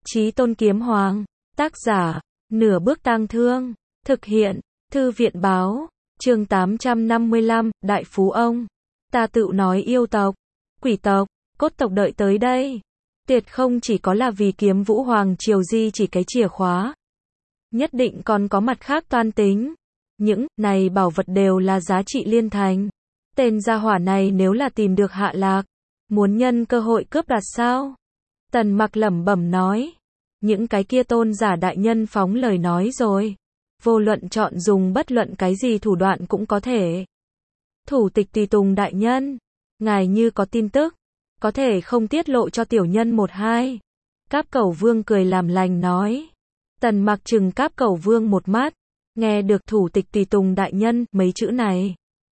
Chí Tôn Kiếm Hoàng. Tác giả, Nửa Bước Tang Thương. Thực hiện, Thư viện Báo. Chương 855, Đại Phú Ông. Ta tự nói yêu tộc, quỷ tộc, cốt tộc đợi tới đây. Tuyệt không chỉ có là vì kiếm Vũ Hoàng Triều di chỉ cái chìa khóa. Nhất định còn có mặt khác toan tính. Những này bảo vật đều là giá trị liên thành. Tên gia hỏa này nếu là tìm được Hạ Lạc, muốn nhân cơ hội cướp đoạt sao? Tần Mặc lẩm bẩm nói. Những cái kia tôn giả đại nhân phóng lời nói rồi. Vô luận chọn dùng bất luận cái gì thủ đoạn cũng có thể. Thủ tịch tùy tùng đại nhân, ngài như có tin tức, có thể không tiết lộ cho tiểu nhân một hai. Cáp Cẩu Vương cười làm lành nói. Tần Mặc trừng Cáp Cẩu Vương một mắt, nghe được thủ tịch tùy tùng đại nhân mấy chữ này.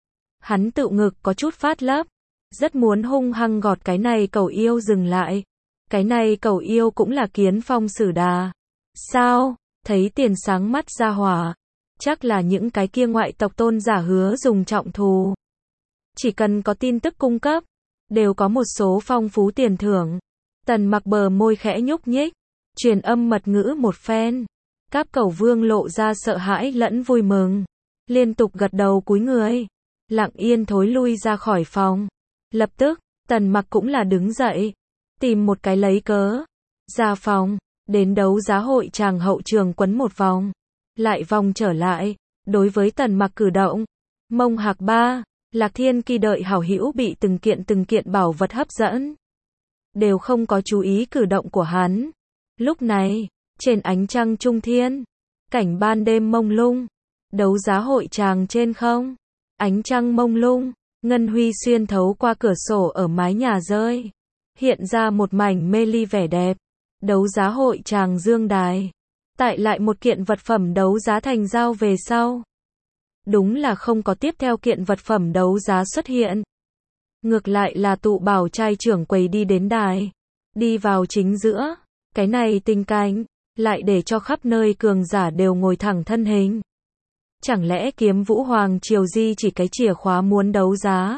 Hắn tự ngực có chút phát lấp, rất muốn hung hăng gọt cái này cẩu yêu dừng lại. Cái này cẩu yêu cũng là kiến phong sử đà. Sao? Thấy tiền sáng mắt ra hỏa. Chắc là những cái kia ngoại tộc tôn giả hứa dùng trọng thù. Chỉ cần có tin tức cung cấp, đều có một số phong phú tiền thưởng. Tần Mặc bờ môi khẽ nhúc nhích, truyền âm mật ngữ một phen. Cáp Cẩu Vương lộ ra sợ hãi lẫn vui mừng, liên tục gật đầu cúi người, lặng yên thối lui ra khỏi phòng. Lập tức, Tần Mặc cũng là đứng dậy, tìm một cái lấy cớ, ra phòng, đến đấu giá hội tràng hậu trường quấn một vòng, lại vòng trở lại. Đối với Tần Mặc cử động, Mông Hạc Ba, Lạc Thiên Kỳ đợi hảo hữu bị từng kiện bảo vật hấp dẫn, đều không có chú ý cử động của hắn. Lúc này, trên ánh trăng trung thiên, cảnh ban đêm mông lung, đấu giá hội tràng trên không, ánh trăng mông lung, ngân huy xuyên thấu qua cửa sổ ở mái nhà rơi, hiện ra một mảnh mê ly vẻ đẹp. Đấu giá hội tràng dương đài, tại lại một kiện vật phẩm đấu giá thành giao về sau, đúng là không có tiếp theo kiện vật phẩm đấu giá xuất hiện. Ngược lại là tụ bảo trai trưởng quầy đi đến đài, đi vào chính giữa. Cái này tình cảnh, lại để cho khắp nơi cường giả đều ngồi thẳng thân hình. Chẳng lẽ kiếm Vũ Hoàng Triều di chỉ cái chìa khóa muốn đấu giá?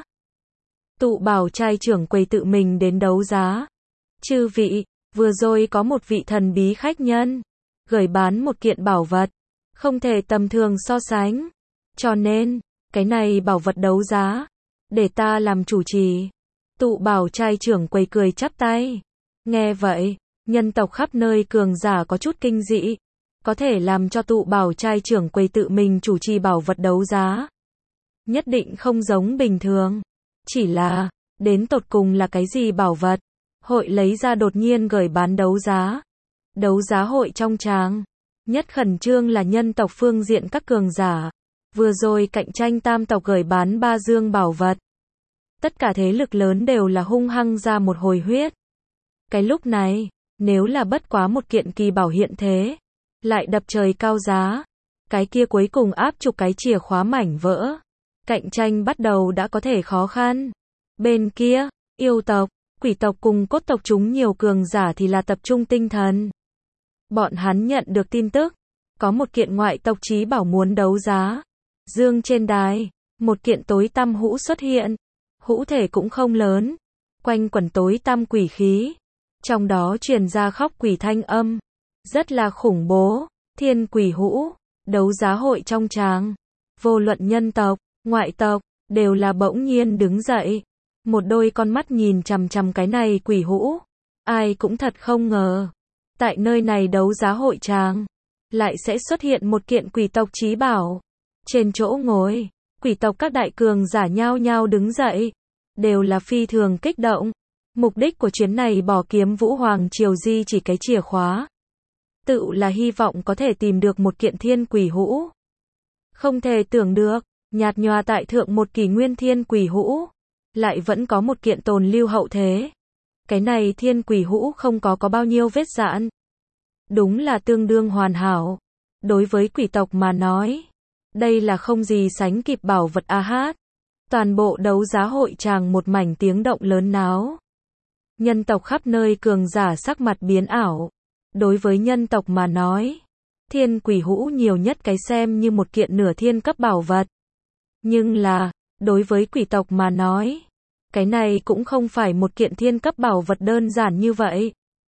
Tụ bảo trai trưởng quầy tự mình đến đấu giá. Chư vị, vừa rồi có một vị thần bí khách nhân gửi bán một kiện bảo vật, không thể tầm thường so sánh. Cho nên, cái này bảo vật đấu giá, để ta làm chủ trì. Tụ bảo trai trưởng quầy cười chắp tay. Nghe vậy, nhân tộc khắp nơi cường giả có chút kinh dị. Có thể làm cho tụ bảo trai trưởng quầy tự mình chủ trì bảo vật đấu giá, nhất định không giống bình thường. Chỉ là, đến tột cùng là cái gì bảo vật, hội lấy ra đột nhiên gửi bán đấu giá. Đấu giá hội trong tràng, nhất khẩn trương là nhân tộc phương diện các cường giả. Vừa rồi cạnh tranh tam tộc gửi bán 3 dương bảo vật. Tất cả thế lực lớn đều là hung hăng ra một hồi huyết. Cái lúc này, nếu là bất quá một kiện kỳ bảo hiện thế, lại đập trời cao giá, cái kia cuối cùng áp chục cái chìa khóa mảnh vỡ, cạnh tranh bắt đầu đã có thể khó khăn. Bên kia, yêu tộc, quỷ tộc cùng cốt tộc chúng nhiều cường giả thì là tập trung tinh thần. Bọn hắn nhận được tin tức, có một kiện ngoại tộc chí bảo muốn đấu giá. Dương trên đài, một kiện tối tăm hũ xuất hiện. Hũ thể cũng không lớn, quanh quẩn tối tăm quỷ khí, trong đó truyền ra khóc quỷ thanh âm, rất là khủng bố. Thiên quỷ hũ, đấu giá hội trong tràng, vô luận nhân tộc, ngoại tộc, đều là bỗng nhiên đứng dậy, một đôi con mắt nhìn chằm chằm cái này quỷ hũ. Ai cũng thật không ngờ, tại nơi này đấu giá hội tràng, lại sẽ xuất hiện một kiện quỷ tộc chí bảo. Trên chỗ ngồi, quỷ tộc các đại cường giả nhao nhao đứng dậy, đều là phi thường kích động. Mục đích của chuyến này bỏ kiếm Vũ Hoàng Triều di chỉ cái chìa khóa, tự là hy vọng có thể tìm được một kiện thiên quỷ hũ. Không thể tưởng được, nhạt nhòa tại thượng một kỷ nguyên thiên quỷ hũ, lại vẫn có một kiện tồn lưu hậu thế. Cái này thiên quỷ hũ không có bao nhiêu vết dạn, đúng là tương đương hoàn hảo. Đối với quỷ tộc mà nói, đây là không gì sánh kịp bảo vật a hát. Toàn bộ đấu giá hội tràng một mảnh tiếng động lớn náo. Nhân tộc khắp nơi cường giả sắc mặt biến ảo. Đối với nhân tộc mà nói, thiên quỷ hũ nhiều nhất cái xem như một kiện nửa thiên cấp bảo vật. Nhưng là, đối với quỷ tộc mà nói, cái này cũng không phải một kiện thiên cấp bảo vật đơn giản như vậy.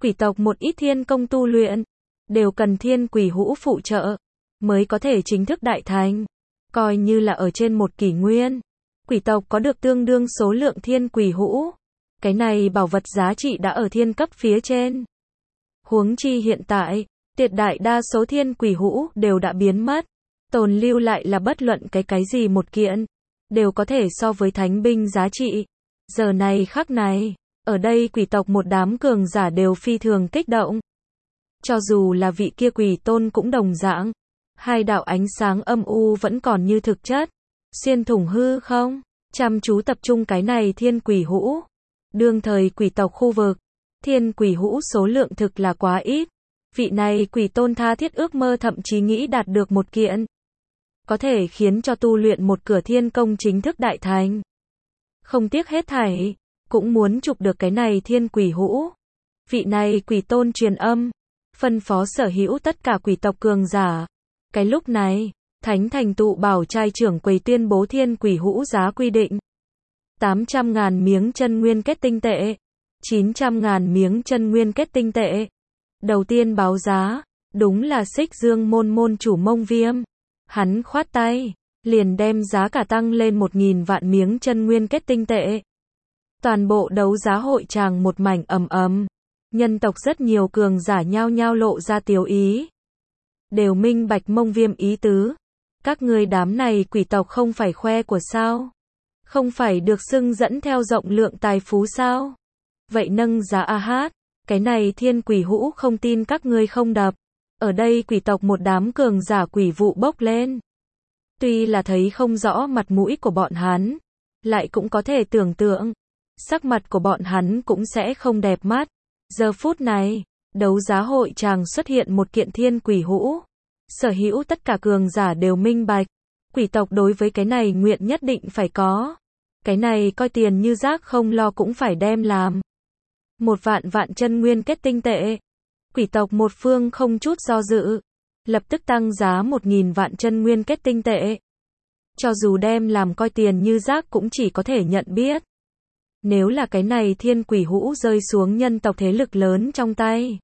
Quỷ tộc một ít thiên công tu luyện, đều cần thiên quỷ hũ phụ trợ, mới có thể chính thức đại thành. Coi như là ở trên một kỷ nguyên, quỷ tộc có được tương đương số lượng thiên quỷ hũ. Cái này bảo vật giá trị đã ở thiên cấp phía trên. Huống chi hiện tại, tuyệt đại đa số thiên quỷ hũ đều đã biến mất. Tồn lưu lại là bất luận cái gì một kiện, đều có thể so với thánh binh giá trị. Giờ này khắc này, ở đây quỷ tộc một đám cường giả đều phi thường kích động. Cho dù là vị kia quỷ tôn cũng đồng dạng. Hai đạo ánh sáng âm u vẫn còn như thực chất, xuyên thủng hư không, chăm chú tập trung cái này thiên quỷ hũ. Đương thời quỷ tộc khu vực, thiên quỷ hũ số lượng thực là quá ít. Vị này quỷ tôn tha thiết ước mơ thậm chí nghĩ đạt được một kiện, có thể khiến cho tu luyện một cửa thiên công chính thức đại thành. Không tiếc hết thảy, cũng muốn chụp được cái này thiên quỷ hũ. Vị này quỷ tôn truyền âm, phân phó sở hữu tất cả quỷ tộc cường giả. Cái lúc này, Thánh Thành Tụ Bảo trai trưởng quầy tuyên bố thiên quỷ hũ giá quy định. 800.000 miếng chân nguyên kết tinh tệ, 900.000 miếng chân nguyên kết tinh tệ. Đầu tiên báo giá, đúng là Xích Dương môn môn chủ Mông Viêm. Hắn khoát tay, liền đem giá cả tăng lên 1.000 vạn miếng chân nguyên kết tinh tệ. Toàn bộ đấu giá hội tràng một mảnh ầm ầm. Nhân tộc rất nhiều cường giả nhao nhao lộ ra tiếu ý. Đều minh bạch Mông Viêm ý tứ. Các ngươi đám này quỷ tộc không phải khoe của sao? Không phải được xưng dẫn theo rộng lượng tài phú sao? Vậy nâng giá a hát, cái này thiên quỷ hũ không tin các ngươi không đập. Ở đây quỷ tộc một đám cường giả quỷ vụ bốc lên. Tuy là thấy không rõ mặt mũi của bọn hắn, lại cũng có thể tưởng tượng, sắc mặt của bọn hắn cũng sẽ không đẹp mắt. Giờ phút này, đấu giá hội tràng xuất hiện một kiện thiên quỷ hũ. Sở hữu tất cả cường giả đều minh bạch, quỷ tộc đối với cái này nguyện nhất định phải có. Cái này coi tiền như rác không lo cũng phải đem làm. 1.000 vạn chân nguyên kết tinh tệ. Quỷ tộc một phương không chút do dự, lập tức tăng giá 1.000 vạn chân nguyên kết tinh tệ. Cho dù đem làm coi tiền như rác cũng chỉ có thể nhận biết. Nếu là cái này thiên quỷ hũ rơi xuống nhân tộc thế lực lớn trong tay,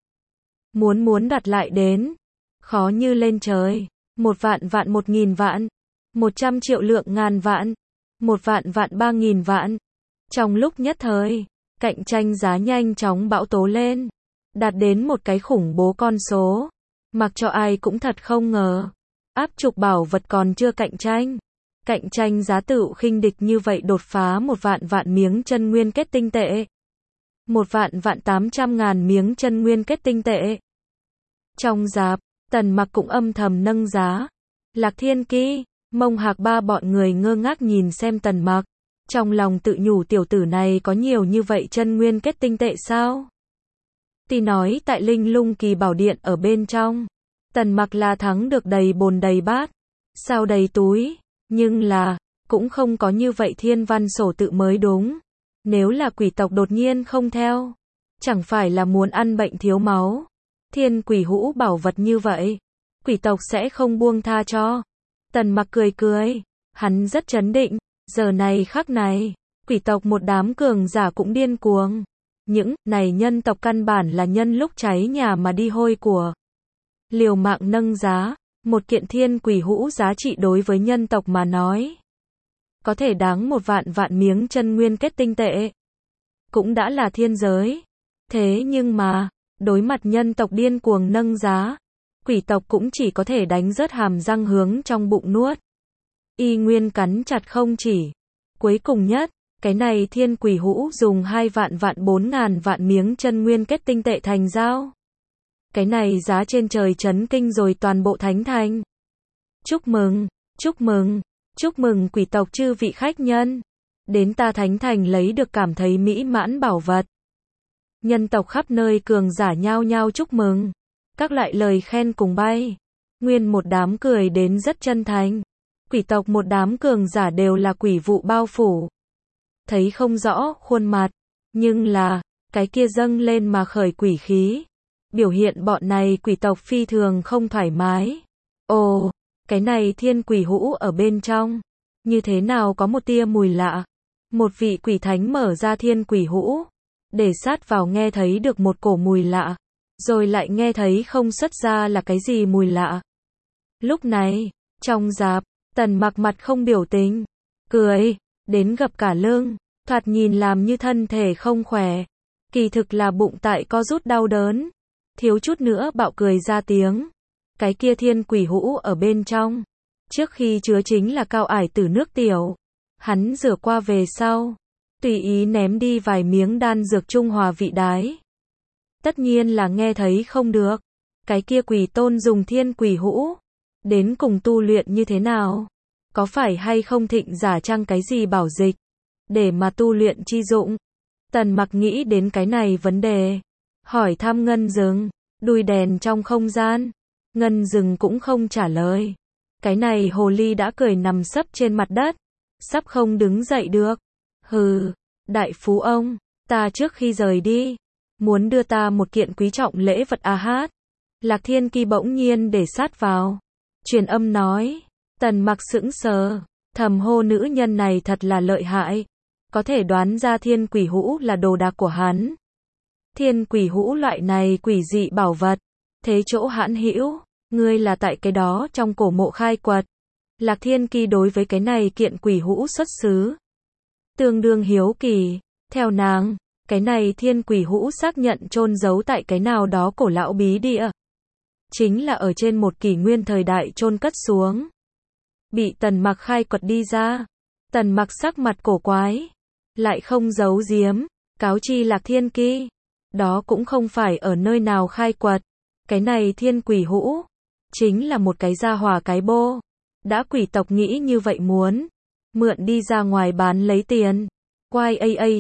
muốn đoạt lại đến, khó như lên trời. 1.000 vạn 1.000 vạn, 100 triệu lượng ngàn vạn, 1.000 vạn 3.000 vạn. Trong lúc nhất thời, cạnh tranh giá nhanh chóng bão tố lên, đạt đến một cái khủng bố con số, mặc cho ai cũng thật không ngờ. Áp trục bảo vật còn chưa cạnh tranh giá tựu khinh địch như vậy đột phá 1.000 vạn miếng chân nguyên kết tinh tệ. 1.000 vạn 800.000 miếng chân nguyên kết tinh tệ. Trong dạp, Tần Mặc cũng âm thầm nâng giá. Lạc Thiên Ki, Mông Hạc ba bọn người ngơ ngác nhìn xem Tần Mặc, trong lòng tự nhủ tiểu tử này có nhiều như vậy chân nguyên kết tinh tệ sao? Tỷ nói tại Linh Lung Kỳ Bảo Điện ở bên trong, Tần Mặc là thắng được đầy bồn đầy bát, sao đầy túi, nhưng là, cũng không có như vậy thiên văn sổ tự mới đúng. Nếu là quỷ tộc đột nhiên không theo, chẳng phải là muốn ăn bệnh thiếu máu. Thiên quỷ hũ bảo vật như vậy, quỷ tộc sẽ không buông tha cho. Tần Mặc cười, hắn rất trấn định, giờ này khắc này, quỷ tộc một đám cường giả cũng điên cuồng. Những này nhân tộc căn bản là nhân lúc cháy nhà mà đi hôi của. Liều mạng nâng giá, một kiện thiên quỷ hũ giá trị đối với nhân tộc mà nói, có thể đáng 1.000 vạn miếng chân nguyên kết tinh tệ. Cũng đã là thiên giới. Thế nhưng mà, đối mặt nhân tộc điên cuồng nâng giá, quỷ tộc cũng chỉ có thể đánh rớt hàm răng hướng trong bụng nuốt. Y nguyên cắn chặt không chỉ. Cuối cùng nhất, cái này thiên quỷ hũ dùng 2.000 vạn 4.000 vạn miếng chân nguyên kết tinh tệ thành giao. Cái này giá trên trời chấn kinh rồi toàn bộ Thánh Thành. Chúc mừng quỷ tộc chư vị khách nhân. Đến ta Thánh Thành lấy được cảm thấy mỹ mãn bảo vật. Nhân tộc khắp nơi cường giả nhao nhao chúc mừng. Các loại lời khen cùng bay. Nguyên một đám cười đến rất chân thành. Quỷ tộc một đám cường giả đều là quỷ vụ bao phủ. Thấy không rõ khuôn mặt, nhưng là, cái kia dâng lên mà khởi quỷ khí. Biểu hiện bọn này quỷ tộc phi thường không thoải mái. Ồ, cái này thiên quỷ hũ ở bên trong, như thế nào có một tia mùi lạ. Một vị quỷ thánh mở ra thiên quỷ hũ, để sát vào nghe thấy được một cổ mùi lạ, rồi lại nghe thấy không xuất ra là cái gì mùi lạ. Lúc này, trong rạp, Tần Mặc mặt không biểu tình, cười, đến gập cả lưng, thoạt nhìn làm như thân thể không khỏe. Kỳ thực là bụng tại co rút đau đớn, thiếu chút nữa bạo cười ra tiếng. Cái kia thiên quỷ hũ ở bên trong, trước khi chứa chính là cao ải tử nước tiểu. Hắn rửa qua về sau, tùy ý ném đi vài miếng đan dược trung hòa vị đái. Tất nhiên là nghe thấy không được. Cái kia quỷ tôn dùng thiên quỷ hũ, đến cùng tu luyện như thế nào? Có phải hay không thịnh giả trang cái gì bảo dịch, để mà tu luyện chi dụng? Tần Mặc nghĩ đến cái này vấn đề, hỏi thăm Ngân Dừng, đuôi đèn trong không gian. Ngân Dừng cũng không trả lời. Cái này hồ ly đã cười nằm sấp trên mặt đất, sắp không đứng dậy được. Hừ, đại phú ông, ta trước khi rời đi, muốn đưa ta một kiện quý trọng lễ vật a hát. Lạc Thiên Ki bỗng nhiên để sát vào, truyền âm nói. Tần Mặc sững sờ, thầm hô nữ nhân này thật là lợi hại, có thể đoán ra thiên quỷ hũ là đồ đạc của hắn. Thiên quỷ hũ loại này quỷ dị bảo vật, thế chỗ hãn hữu, ngươi là tại cái đó trong cổ mộ khai quật. Lạc Thiên Ki đối với cái này kiện quỷ hũ xuất xứ tương đương hiếu kỳ. Theo nàng, cái này thiên quỷ hũ xác nhận chôn giấu tại cái nào đó cổ lão bí địa, chính là ở trên một kỷ nguyên thời đại chôn cất xuống, bị Tần Mặc khai quật đi ra. Tần Mặc sắc mặt cổ quái, lại không giấu giếm, cáo chi Lạc Thiên Ki, đó cũng không phải ở nơi nào khai quật, cái này thiên quỷ hũ chính là một cái gia hỏa cái bô, đã quỷ tộc nghĩ như vậy muốn mượn đi ra ngoài bán lấy tiền. Quai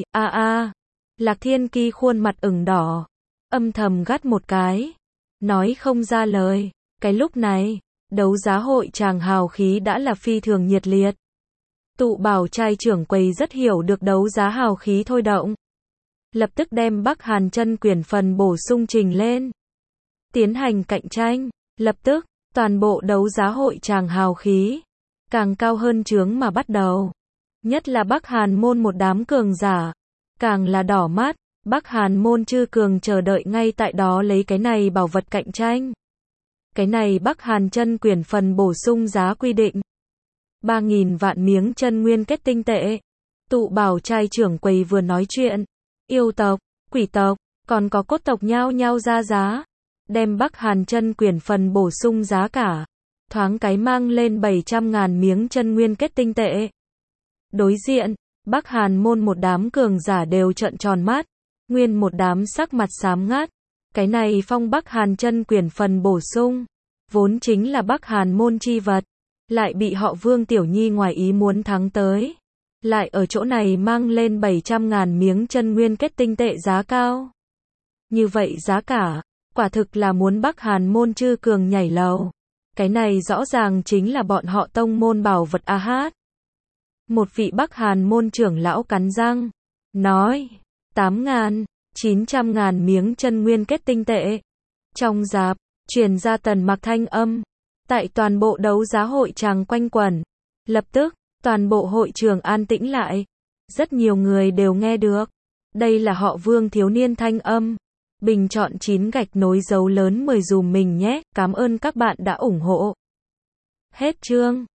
a. Lạc Thiên Ki khuôn mặt ửng đỏ, âm thầm gắt một cái, nói không ra lời. Cái lúc này, đấu giá hội tràng hào khí đã là phi thường nhiệt liệt. Tụ Bảo trai trưởng quầy rất hiểu được đấu giá hào khí thôi động, lập tức đem Bắc Hàn chân quyển phần bổ sung trình lên, tiến hành cạnh tranh. Lập tức, toàn bộ đấu giá hội tràng hào khí càng cao hơn chướng mà bắt đầu. Nhất là Bắc Hàn môn một đám cường giả, càng là đỏ mắt. Bắc Hàn môn chư cường chờ đợi ngay tại đó lấy cái này bảo vật cạnh tranh. Cái này Bắc Hàn chân quyển phần bổ sung giá quy định 3.000 vạn miếng chân nguyên kết tinh tệ. Tụ Bảo trai trưởng quầy vừa nói chuyện, yêu tộc, quỷ tộc, còn có cốt tộc nhao nhao ra giá, đem Bắc Hàn chân quyển phần bổ sung giá cả, thoáng cái mang lên 700.000 miếng chân nguyên kết tinh tệ. Đối diện, Bắc Hàn môn một đám cường giả đều trợn tròn mắt, nguyên một đám sắc mặt xám ngắt. Cái này phong Bắc Hàn chân quyển phần bổ sung, vốn chính là Bắc Hàn môn chi vật, lại bị họ Vương Tiểu Nhi ngoài ý muốn thắng tới, lại ở chỗ này mang lên 700.000 miếng chân nguyên kết tinh tệ giá cao. Như vậy giá cả, quả thực là muốn Bắc Hàn môn chư cường nhảy lầu. Cái này rõ ràng chính là bọn họ tông môn bảo vật a hát. Một vị Bắc Hàn môn trưởng lão cắn răng, nói, 8.900.000 miếng chân nguyên kết tinh tệ. Trong rạp, truyền ra Tần Mặc thanh âm, tại toàn bộ đấu giá hội tràng quanh quẩn. Lập tức, toàn bộ hội trường an tĩnh lại. Rất nhiều người đều nghe được. Đây là họ Vương thiếu niên thanh âm. Bình chọn 9 gạch nối dấu lớn 10 dùm mình nhé. Cảm ơn các bạn đã ủng hộ. Hết chương.